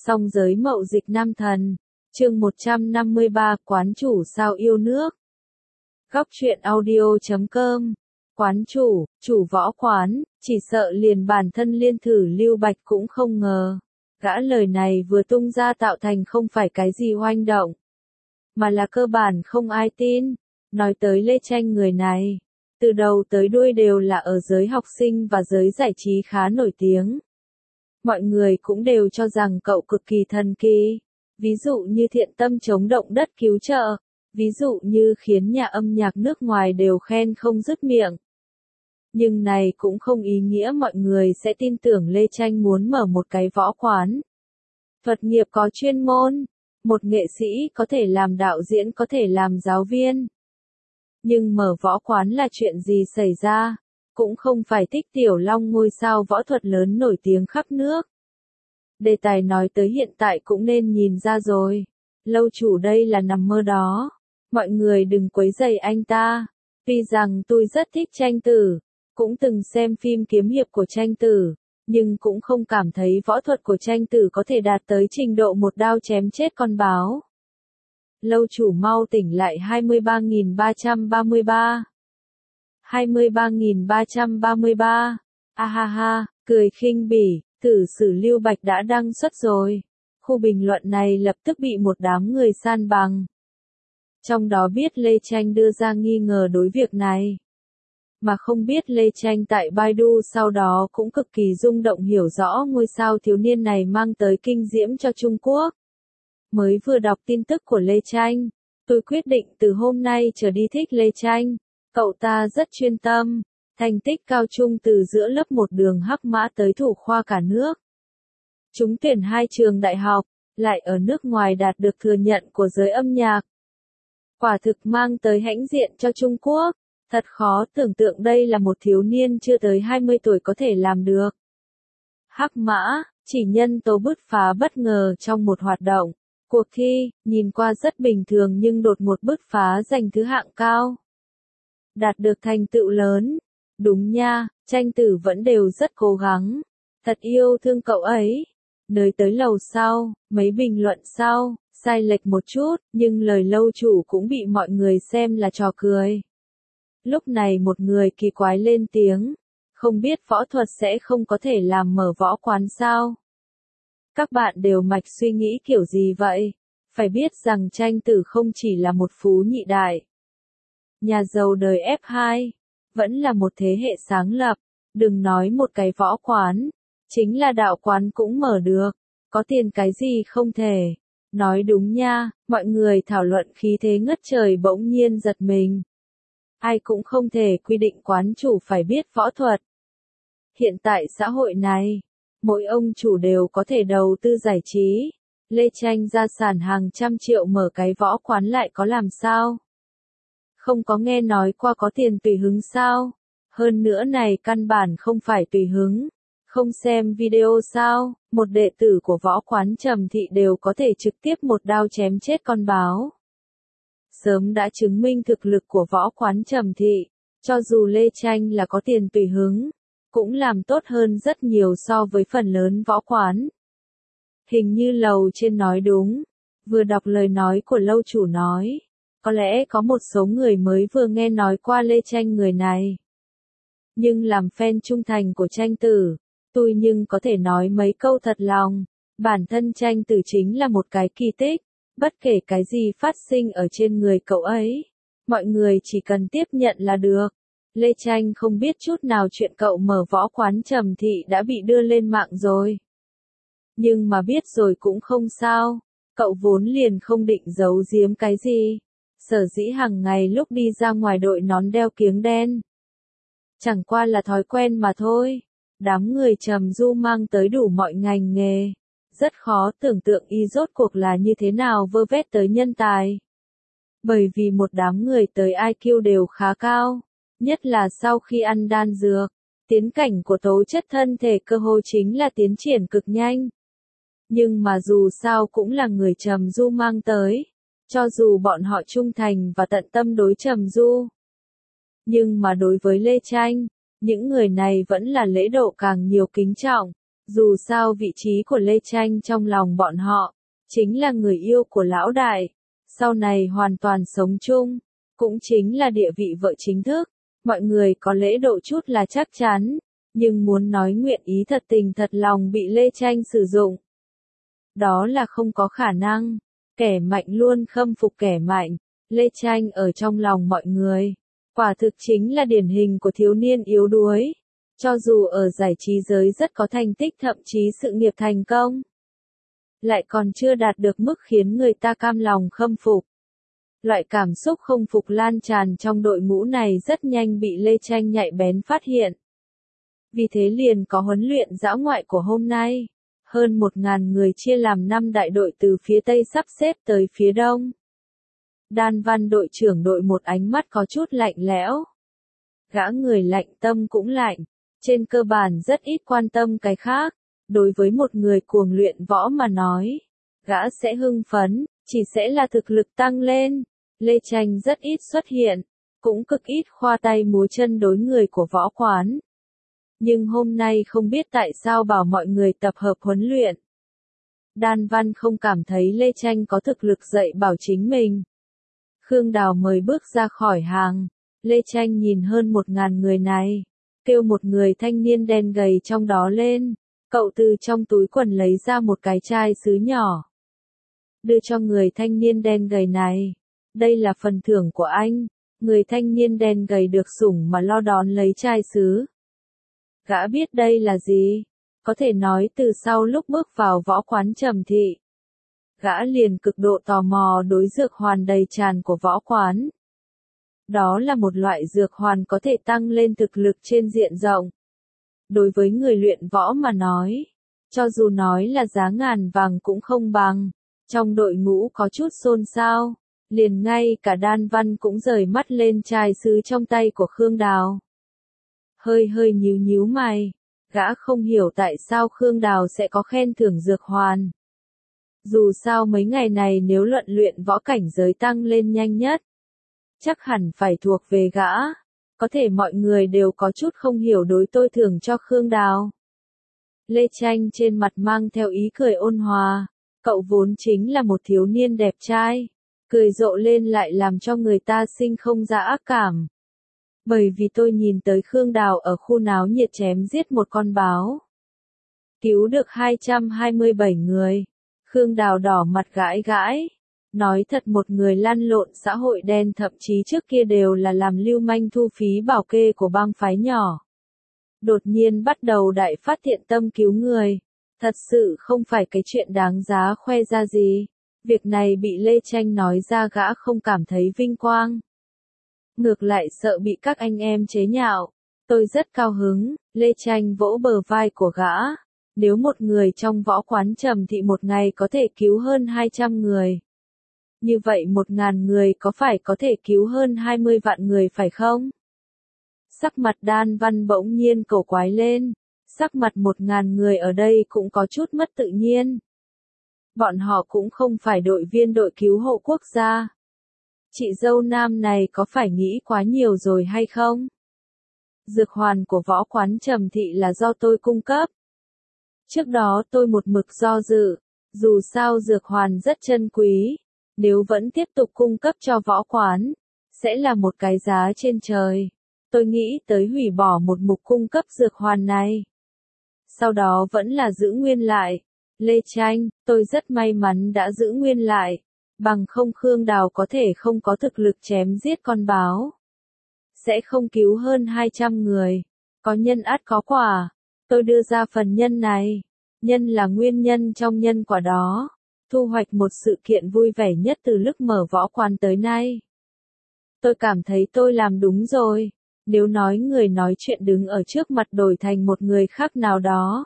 Song giới mậu dịch nam thần. Chương 153 Quán chủ sao yêu nước. Góc truyện audio.com. Quán chủ võ quán, chỉ sợ liền bản thân Liên Thử Lưu Bạch cũng không ngờ. Gã lời này vừa tung ra tạo thành không phải cái gì oanh động, mà là cơ bản không ai tin. Nói tới Lê Tranh người này, từ đầu tới đuôi đều là ở giới học sinh và giới giải trí khá nổi tiếng. Mọi người cũng đều cho rằng cậu cực kỳ thần kỳ. Ví dụ như thiện tâm chống động đất cứu trợ, ví dụ như khiến nhà âm nhạc nước ngoài đều khen không dứt miệng. Nhưng này cũng không ý nghĩa mọi người sẽ tin tưởng Lê Tranh muốn mở một cái võ quán. Thuật nghiệp có chuyên môn, một nghệ sĩ có thể làm đạo diễn, có thể làm giáo viên. Nhưng mở võ quán là chuyện gì xảy ra? Cũng không phải Thích Tiểu Long ngôi sao võ thuật lớn nổi tiếng khắp nước. Đề tài nói tới hiện tại cũng nên nhìn ra rồi. Lâu chủ đây là nằm mơ đó. Mọi người đừng quấy rầy anh ta. Tuy rằng tôi rất thích Tranh Tử, cũng từng xem phim kiếm hiệp của Tranh Tử, nhưng cũng không cảm thấy võ thuật của Tranh Tử có thể đạt tới trình độ một đao chém chết con báo. Lâu chủ mau tỉnh lại. 23.333 23.333. A ha ha, cười khinh bỉ. Thử sử Lưu Bạch đã đăng xuất rồi. Khu bình luận này lập tức bị một đám người san bằng. Trong đó biết Lê Tranh đưa ra nghi ngờ đối việc này. Mà không biết Lê Tranh tại Baidu sau đó cũng cực kỳ rung động hiểu rõ ngôi sao thiếu niên này mang tới kinh diễm cho Trung Quốc. Mới vừa đọc tin tức của Lê Tranh, tôi quyết định từ hôm nay trở đi thích Lê Tranh. Cậu ta rất chuyên tâm. Thành tích cao trung từ giữa lớp 1 đường hắc mã tới thủ khoa cả nước. Trúng tuyển 2 trường đại học, lại ở nước ngoài đạt được thừa nhận của giới âm nhạc. Quả thực mang tới hãnh diện cho Trung Quốc. Thật khó tưởng tượng đây là một thiếu niên chưa tới 20 tuổi có thể làm được. Hắc mã, chỉ nhân tố bứt phá bất ngờ trong một hoạt động. Cuộc thi, nhìn qua rất bình thường nhưng đột một bứt phá giành thứ hạng cao. Đạt được thành tựu lớn. Đúng nha, Tranh Tử vẫn đều rất cố gắng. Thật yêu thương cậu ấy. Nơi tới lầu sau, mấy bình luận sau, sai lệch một chút, nhưng lời lâu chủ cũng bị mọi người xem là trò cười. Lúc này một người kỳ quái lên tiếng. Không biết võ thuật sẽ không có thể làm mở võ quán sao? Các bạn đều mạch suy nghĩ kiểu gì vậy? Phải biết rằng Tranh Tử không chỉ là một phú nhị đại. Nhà giàu đời F2. Vẫn là một thế hệ sáng lập, đừng nói một cái võ quán, chính là đạo quán cũng mở được, có tiền cái gì không thể. Nói đúng nha, mọi người thảo luận khí thế ngất trời bỗng nhiên giật mình. Ai cũng không thể quy định quán chủ phải biết võ thuật. Hiện tại xã hội này, mỗi ông chủ đều có thể đầu tư giải trí. Lê Tranh gia sản hàng trăm triệu mở cái võ quán lại có làm sao? Không có nghe nói qua có tiền tùy hứng sao? Hơn nữa này căn bản không phải tùy hứng. Không xem video sao? Một đệ tử của võ quán Trầm Thị đều có thể trực tiếp một đao chém chết con báo. Sớm đã chứng minh thực lực của võ quán Trầm Thị. Cho dù Lê Tranh là có tiền tùy hứng, cũng làm tốt hơn rất nhiều so với phần lớn võ quán. Hình như lầu trên nói đúng. Vừa đọc lời nói của lâu chủ nói. Có lẽ có một số người mới vừa nghe nói qua Lê Tranh người này. Nhưng làm fan trung thành của Tranh Tử, tôi nhưng có thể nói mấy câu thật lòng. Bản thân Tranh Tử chính là một cái kỳ tích. Bất kể cái gì phát sinh ở trên người cậu ấy, mọi người chỉ cần tiếp nhận là được. Lê Tranh không biết chút nào chuyện cậu mở võ quán Trầm Thị đã bị đưa lên mạng rồi. Nhưng mà biết rồi cũng không sao. Cậu vốn liền không định giấu giếm cái gì. Sở dĩ hàng ngày lúc đi ra ngoài đội nón đeo kiếng đen. Chẳng qua là thói quen mà thôi. Đám người Trầm Du mang tới đủ mọi ngành nghề. Rất khó tưởng tượng y rốt cuộc là như thế nào vơ vét tới nhân tài. Bởi vì một đám người tới IQ đều khá cao. Nhất là sau khi ăn đan dược. Tiến cảnh của tố chất thân thể cơ hồ chính là tiến triển cực nhanh. Nhưng mà dù sao cũng là người Trầm Du mang tới. Cho dù bọn họ trung thành và tận tâm đối Trầm Du. Nhưng mà đối với Lê Tranh, những người này vẫn là lễ độ càng nhiều kính trọng. Dù sao vị trí của Lê Tranh trong lòng bọn họ, chính là người yêu của lão đại, sau này hoàn toàn sống chung, cũng chính là địa vị vợ chính thức, mọi người có lễ độ chút là chắc chắn, nhưng muốn nói nguyện ý thật tình thật lòng bị Lê Tranh sử dụng. Đó là không có khả năng, kẻ mạnh luôn khâm phục kẻ mạnh, Lê Tranh ở trong lòng mọi người, quả thực chính là điển hình của thiếu niên yếu đuối. Cho dù ở giải trí giới rất có thành tích thậm chí sự nghiệp thành công, lại còn chưa đạt được mức khiến người ta cam lòng khâm phục. Loại cảm xúc không phục lan tràn trong đội ngũ này rất nhanh bị Lê Tranh nhạy bén phát hiện. Vì thế liền có huấn luyện dã ngoại của hôm nay. Hơn 1.000 người chia làm 5 đại đội từ phía Tây sắp xếp tới phía Đông. Đan Văn đội trưởng đội một ánh mắt có chút lạnh lẽo. Gã người lạnh tâm cũng lạnh. Trên cơ bản rất ít quan tâm cái khác. Đối với một người cuồng luyện võ mà nói, gã sẽ hưng phấn, chỉ sẽ là thực lực tăng lên. Lê Tranh rất ít xuất hiện, cũng cực ít khoa tay múa chân đối người của võ quán. Nhưng hôm nay không biết tại sao bảo mọi người tập hợp huấn luyện. Đan Văn không cảm thấy Lê Tranh có thực lực dạy bảo chính mình. Khương Đào mời bước ra khỏi hàng. Lê Tranh nhìn hơn 1.000 người này, kêu một người thanh niên đen gầy trong đó lên. Cậu từ trong túi quần lấy ra một cái chai sứ nhỏ. Đưa cho người thanh niên đen gầy này. Đây là phần thưởng của anh. Người thanh niên đen gầy được sủng mà lo đón lấy chai sứ. Gã biết đây là gì? Có thể nói từ sau lúc bước vào võ quán Trầm Thị. Gã liền cực độ tò mò đối dược hoàn đầy tràn của võ quán. Đó là một loại dược hoàn có thể tăng lên thực lực trên diện rộng. Đối với người luyện võ mà nói, cho dù nói là giá ngàn vàng cũng không bằng. Trong đội ngũ có chút xôn xao, liền ngay cả Đan Văn cũng rời mắt lên chai sứ trong tay của Khương Đào. Hơi nhíu nhíu mày, gã không hiểu tại sao Khương Đào sẽ có khen thưởng dược hoàn. Dù sao mấy ngày này nếu luận luyện võ cảnh giới tăng lên nhanh nhất, chắc hẳn phải thuộc về gã. Có thể mọi người đều có chút không hiểu đối tôi thưởng cho Khương Đào. Lê Tranh trên mặt mang theo ý cười ôn hòa, cậu vốn chính là một thiếu niên đẹp trai, cười rộ lên lại làm cho người ta sinh không ra ác cảm. Bởi vì tôi nhìn tới Khương Đào ở khu náo nhiệt chém giết một con báo. Cứu được 227 người. Khương Đào đỏ mặt gãi gãi. Nói thật một người lăn lộn xã hội đen thậm chí trước kia đều là làm lưu manh thu phí bảo kê của bang phái nhỏ. Đột nhiên bắt đầu đại phát thiện tâm cứu người. Thật sự không phải cái chuyện đáng giá khoe ra gì. Việc này bị Lê Tranh nói ra gã không cảm thấy vinh quang. Ngược lại sợ bị các anh em chế nhạo. Tôi rất cao hứng, Lê Tranh vỗ bờ vai của gã. Nếu một người trong võ quán Trầm Thị một ngày có thể cứu hơn 200 người. Như vậy 1.000 người có phải có thể cứu hơn 20 vạn người phải không? Sắc mặt Đan Văn bỗng nhiên cổ quái lên. Sắc mặt 1.000 người ở đây cũng có chút mất tự nhiên. Bọn họ cũng không phải đội viên đội cứu hộ quốc gia. Chị dâu nam này có phải nghĩ quá nhiều rồi hay không? Dược hoàn của võ quán Trầm Thị là do tôi cung cấp. Trước đó tôi một mực do dự, dù sao dược hoàn rất chân quý, nếu vẫn tiếp tục cung cấp cho võ quán, sẽ là một cái giá trên trời. Tôi nghĩ tới hủy bỏ một mục cung cấp dược hoàn này. Sau đó vẫn là giữ nguyên lại. Lê Tranh, tôi rất may mắn đã giữ nguyên lại. Bằng không Khương Đào có thể không có thực lực chém giết con báo. Sẽ không cứu hơn 200 người. Có nhân ắt có quả. Tôi đưa ra phần nhân này. Nhân là nguyên nhân trong nhân quả đó. Thu hoạch một sự kiện vui vẻ nhất từ lúc mở võ quán tới nay. Tôi cảm thấy tôi làm đúng rồi. Nếu nói người nói chuyện đứng ở trước mặt đổi thành một người khác nào đó.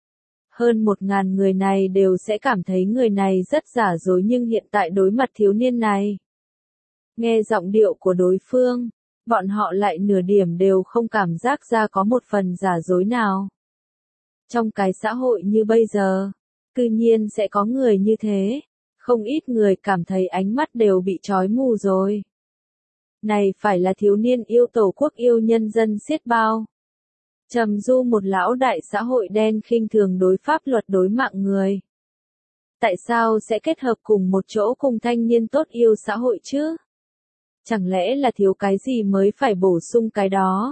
Hơn 1.000 người này đều sẽ cảm thấy người này rất giả dối nhưng hiện tại đối mặt thiếu niên này. Nghe giọng điệu của đối phương, bọn họ lại nửa điểm đều không cảm giác ra có một phần giả dối nào. Trong cái xã hội như bây giờ, cư nhiên sẽ có người như thế, không ít người cảm thấy ánh mắt đều bị trói mù rồi. Này phải là thiếu niên yêu tổ quốc yêu nhân dân xiết bao. Trầm Du một lão đại xã hội đen khinh thường đối pháp luật đối mạng người. Tại sao sẽ kết hợp cùng một chỗ cùng thanh niên tốt yêu xã hội chứ? Chẳng lẽ là thiếu cái gì mới phải bổ sung cái đó?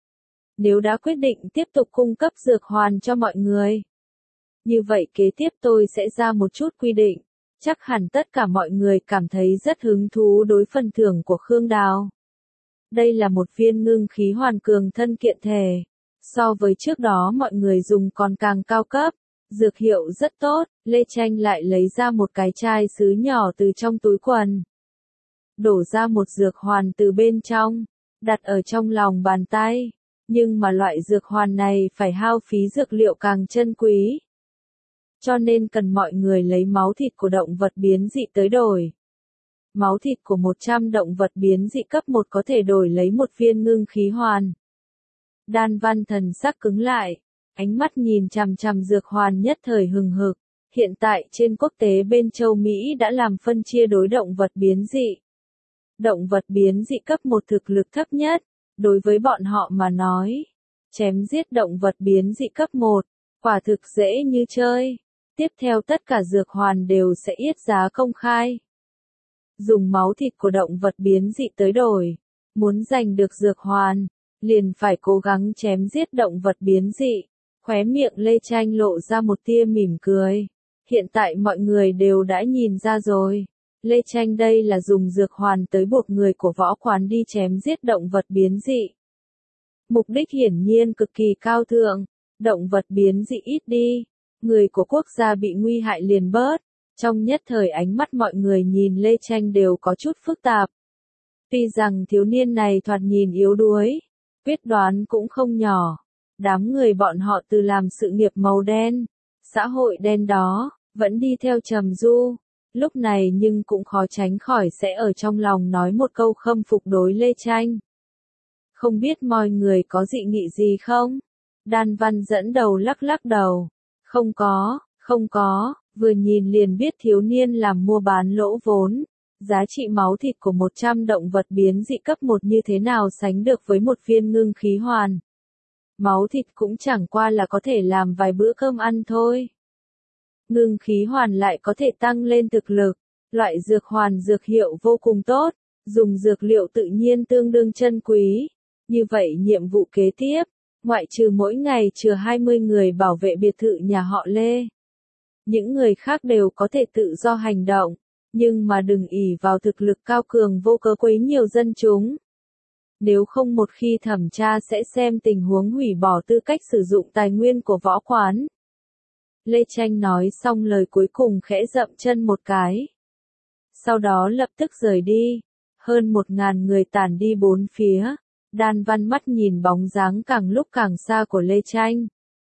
Nếu đã quyết định tiếp tục cung cấp dược hoàn cho mọi người, như vậy kế tiếp tôi sẽ ra một chút quy định. Chắc hẳn tất cả mọi người cảm thấy rất hứng thú đối phần thưởng của Khương Đào. Đây là một viên ngưng khí hoàn cường thân kiện thể. So với trước đó mọi người dùng còn càng cao cấp. Dược hiệu rất tốt, Lê Tranh lại lấy ra một cái chai sứ nhỏ từ trong túi quần. Đổ ra một dược hoàn từ bên trong, đặt ở trong lòng bàn tay. Nhưng mà loại dược hoàn này phải hao phí dược liệu càng chân quý. Cho nên cần mọi người lấy máu thịt của động vật biến dị tới đổi. Máu thịt của 100 động vật biến dị cấp 1 có thể đổi lấy một viên ngưng khí hoàn. Đan Văn thần sắc cứng lại, ánh mắt nhìn chằm chằm dược hoàn nhất thời hừng hực. Hiện tại trên quốc tế bên châu Mỹ đã làm phân chia đối động vật biến dị. Động vật biến dị cấp 1 thực lực thấp nhất, đối với bọn họ mà nói. Chém giết động vật biến dị cấp 1, quả thực dễ như chơi. Tiếp theo tất cả dược hoàn đều sẽ yết giá công khai. Dùng máu thịt của động vật biến dị tới đổi. Muốn giành được dược hoàn, liền phải cố gắng chém giết động vật biến dị. Khóe miệng Lê Tranh lộ ra một tia mỉm cười. Hiện tại mọi người đều đã nhìn ra rồi. Lê Tranh đây là dùng dược hoàn tới buộc người của võ quán đi chém giết động vật biến dị. Mục đích hiển nhiên cực kỳ cao thượng. Động vật biến dị ít đi. Người của quốc gia bị nguy hại liền bớt. Trong nhất thời ánh mắt mọi người nhìn Lê Tranh đều có chút phức tạp. Tuy rằng thiếu niên này thoạt nhìn yếu đuối, quyết đoán cũng không nhỏ. Đám người bọn họ từ làm sự nghiệp màu đen, xã hội đen đó, vẫn đi theo Trầm Du. Lúc này nhưng cũng khó tránh khỏi sẽ ở trong lòng nói một câu khâm phục đối Lê Tranh. Không biết mọi người có dị nghị gì không? Đan Văn dẫn đầu lắc lắc đầu. Không có, vừa nhìn liền biết thiếu niên làm mua bán lỗ vốn. Giá trị máu thịt của 100 động vật biến dị cấp 1 như thế nào sánh được với một viên ngưng khí hoàn. Máu thịt cũng chẳng qua là có thể làm vài bữa cơm ăn thôi. Ngưng khí hoàn lại có thể tăng lên thực lực. Loại dược hoàn dược hiệu vô cùng tốt, dùng dược liệu tự nhiên tương đương chân quý. Như vậy nhiệm vụ kế tiếp, ngoại trừ mỗi ngày chừa 20 người bảo vệ biệt thự nhà họ Lê. Những người khác đều có thể tự do hành động, nhưng mà đừng ỷ vào thực lực cao cường vô cớ quấy nhiều dân chúng. Nếu không một khi thẩm tra sẽ xem tình huống hủy bỏ tư cách sử dụng tài nguyên của võ quán. Lê Tranh nói xong lời cuối cùng khẽ dậm chân một cái. Sau đó lập tức rời đi. Hơn 1000 người tản đi bốn phía. Đan Văn mắt nhìn bóng dáng càng lúc càng xa của Lê Tranh.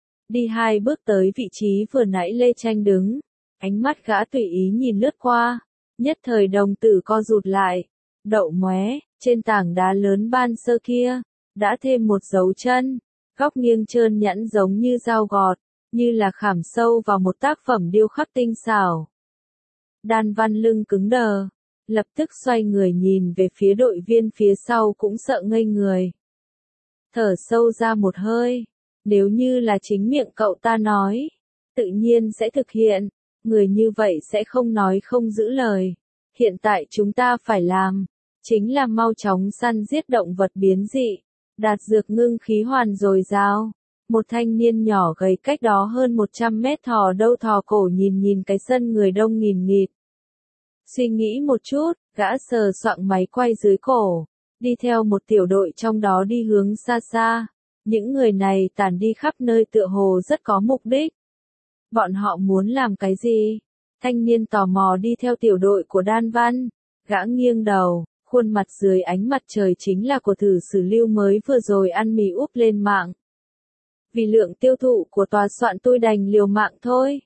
Đi 2 bước tới vị trí vừa nãy Lê Tranh đứng. Ánh mắt gã tùy ý nhìn lướt qua. Nhất thời đồng tử co rụt lại. Đậu móe, trên tảng đá lớn ban sơ kia, đã thêm một dấu chân. Góc nghiêng trơn nhẵn giống như dao gọt, như là khảm sâu vào một tác phẩm điêu khắc tinh xảo. Đan Văn lưng cứng đờ, lập tức xoay người nhìn về phía đội viên phía sau cũng sợ ngây người. Thở sâu ra một hơi, nếu như là chính miệng cậu ta nói, tự nhiên sẽ thực hiện, người như vậy sẽ không nói không giữ lời. Hiện tại chúng ta phải làm, chính là mau chóng săn giết động vật biến dị, đạt dược ngưng khí hoàn dồi dào. Một thanh niên nhỏ gầy cách đó hơn 100 mét thò đâu thò cổ nhìn cái sân người đông nghìn nghịt. Suy nghĩ một chút, gã sờ soạng máy quay dưới cổ, đi theo một tiểu đội trong đó đi hướng xa xa. Những người này tản đi khắp nơi tựa hồ rất có mục đích. Bọn họ muốn làm cái gì? Thanh niên tò mò đi theo tiểu đội của Đan Văn. Gã nghiêng đầu, khuôn mặt dưới ánh mặt trời chính là của thử sử lưu mới vừa rồi ăn mì úp lên mạng. Vì lượng tiêu thụ của tòa soạn tôi đành liều mạng thôi.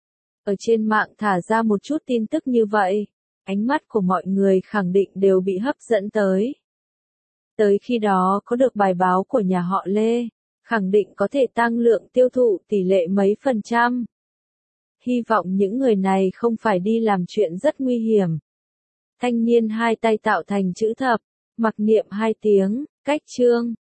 Ở trên mạng thả ra một chút tin tức như vậy, ánh mắt của mọi người khẳng định đều bị hấp dẫn tới. Tới khi đó có được bài báo của nhà họ Lê, khẳng định có thể tăng lượng tiêu thụ tỷ lệ mấy %. Hy vọng những người này không phải đi làm chuyện rất nguy hiểm. Thanh niên hai tay tạo thành chữ thập, mặc niệm 2 tiếng, cách chương.